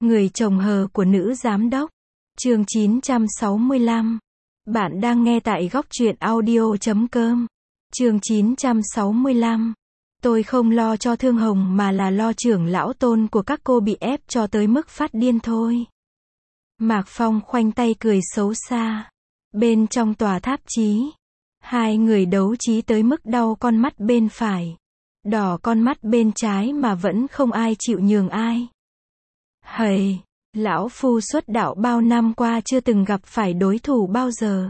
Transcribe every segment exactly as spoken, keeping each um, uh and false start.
Người chồng hờ của nữ giám đốc. Chương chín trăm sáu mươi lăm. Bạn đang nghe tại góc truyện audio chấm com. Chương chín trăm sáu mươi lăm. Tôi không lo cho Thương Hồng mà là lo trưởng lão Tôn của các cô bị ép cho tới mức phát điên thôi. Mạc Phong khoanh tay cười xấu xa. Bên trong tòa tháp chí, hai người đấu trí tới mức đau con mắt bên phải, đỏ con mắt bên trái mà vẫn không ai chịu nhường ai. Hầy, lão phu xuất đạo bao năm qua chưa từng gặp phải đối thủ bao giờ.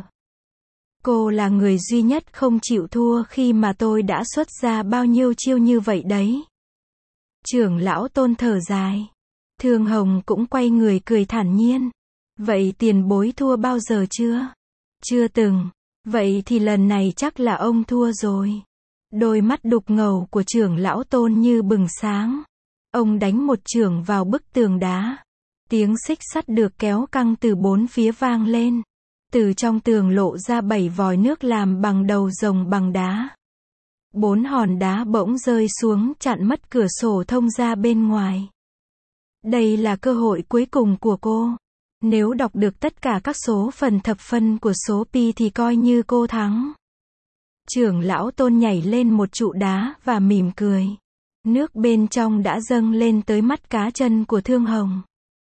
Cô là người duy nhất không chịu thua khi mà tôi đã xuất ra bao nhiêu chiêu như vậy đấy. Trưởng lão Tôn thở dài. Thương Hồng cũng quay người cười thản nhiên. Vậy tiền bối thua bao giờ chưa? Chưa từng. Vậy thì lần này chắc là ông thua rồi. Đôi mắt đục ngầu của trưởng lão Tôn như bừng sáng. Ông đánh một chưởng vào bức tường đá. Tiếng xích sắt được kéo căng từ bốn phía vang lên. Từ trong tường lộ ra bảy vòi nước làm bằng đầu rồng bằng đá. Bốn hòn đá bỗng rơi xuống chặn mất cửa sổ thông ra bên ngoài. Đây là cơ hội cuối cùng của cô. Nếu đọc được tất cả các số phần thập phân của số pi thì coi như cô thắng. Trưởng lão Tôn nhảy lên một trụ đá và mỉm cười. Nước bên trong đã dâng lên tới mắt cá chân của Thương Hồng.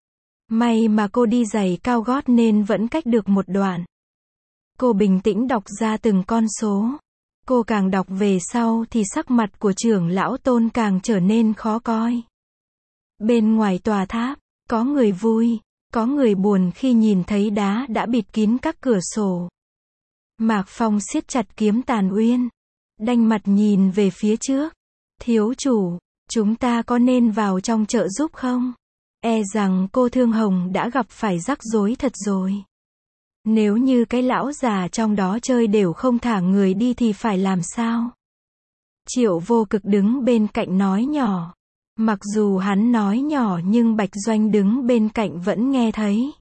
May mà cô đi giày cao gót nên vẫn cách được một đoạn. Cô bình tĩnh đọc ra từng con số. Cô càng đọc về sau thì sắc mặt của trưởng lão Tôn càng trở nên khó coi. Bên ngoài tòa tháp, có người vui, có người buồn khi nhìn thấy đá đã bịt kín các cửa sổ. Mạc Phong siết chặt kiếm Tàn Uyên, đanh mặt nhìn về phía trước. Thiếu chủ, chúng ta có nên vào trong trợ giúp không? E rằng cô Thương Hồng đã gặp phải rắc rối thật rồi. Nếu như cái lão già trong đó chơi đều không thả người đi thì phải làm sao? Triệu Vô Cực đứng bên cạnh nói nhỏ. Mặc dù hắn nói nhỏ nhưng Bạch Doanh đứng bên cạnh vẫn nghe thấy.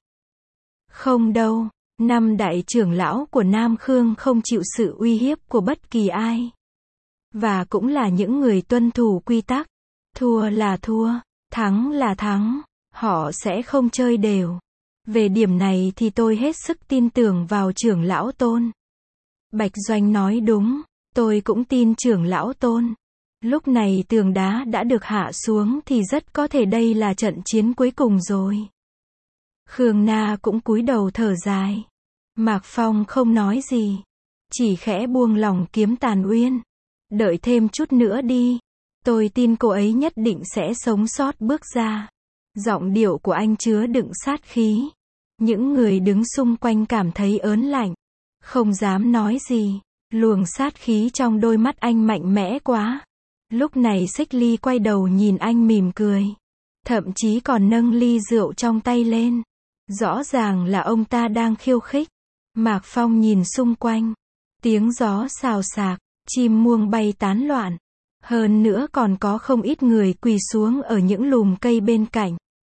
Không đâu, năm đại trưởng lão của Nam Khương không chịu sự uy hiếp của bất kỳ ai. Và cũng là những người tuân thủ quy tắc. Thua là thua, thắng là thắng, họ sẽ không chơi đều. Về điểm này thì tôi hết sức tin tưởng vào trưởng lão Tôn. Bạch Doanh nói đúng, tôi cũng tin trưởng lão Tôn. Lúc này tường đá đã được hạ xuống thì rất có thể đây là trận chiến cuối cùng rồi. Khương Na cũng cúi đầu thở dài. Mạc Phong không nói gì, chỉ khẽ buông lỏng kiếm Tàn Uyên. Đợi thêm chút nữa đi, tôi tin cô ấy nhất định sẽ sống sót bước ra. Giọng điệu của anh chứa đựng sát khí. Những người đứng xung quanh cảm thấy ớn lạnh, không dám nói gì. Luồng sát khí trong đôi mắt anh mạnh mẽ quá. Lúc này Xích Ly quay đầu nhìn anh mỉm cười. Thậm chí còn nâng ly rượu trong tay lên. Rõ ràng là ông ta đang khiêu khích. Mạc Phong nhìn xung quanh. Tiếng gió xào xạc, chim muông bay tán loạn. Hơn nữa còn có không ít người quỳ xuống ở những lùm cây bên cạnh.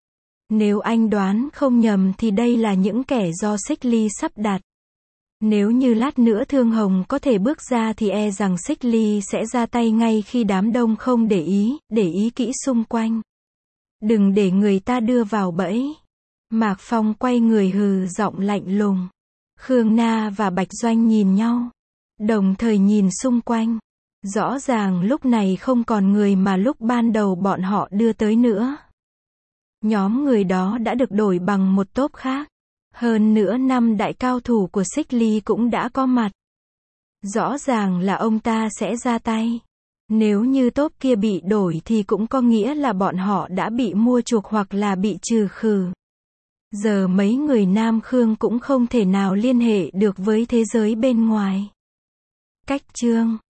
Nếu anh đoán không nhầm thì đây là những kẻ do Xích Ly sắp đặt. Nếu như lát nữa Thương Hồng có thể bước ra thì e rằng Xích Ly sẽ ra tay ngay khi đám đông không để ý, để ý kỹ xung quanh. Đừng để người ta đưa vào bẫy. Mạc Phong quay người hừ giọng lạnh lùng. Khương Na và Bạch Doanh nhìn nhau, đồng thời nhìn xung quanh. Rõ ràng lúc này không còn người mà lúc ban đầu bọn họ đưa tới nữa. Nhóm người đó đã được đổi bằng một tốp khác. Hơn nữa năm đại cao thủ của Xích Ly cũng đã có mặt. Rõ ràng là ông ta sẽ ra tay. Nếu như tốp kia bị đổi thì cũng có nghĩa là bọn họ đã bị mua chuộc hoặc là bị trừ khử. Giờ mấy người Nam Khương cũng không thể nào liên hệ được với thế giới bên ngoài. Cách chương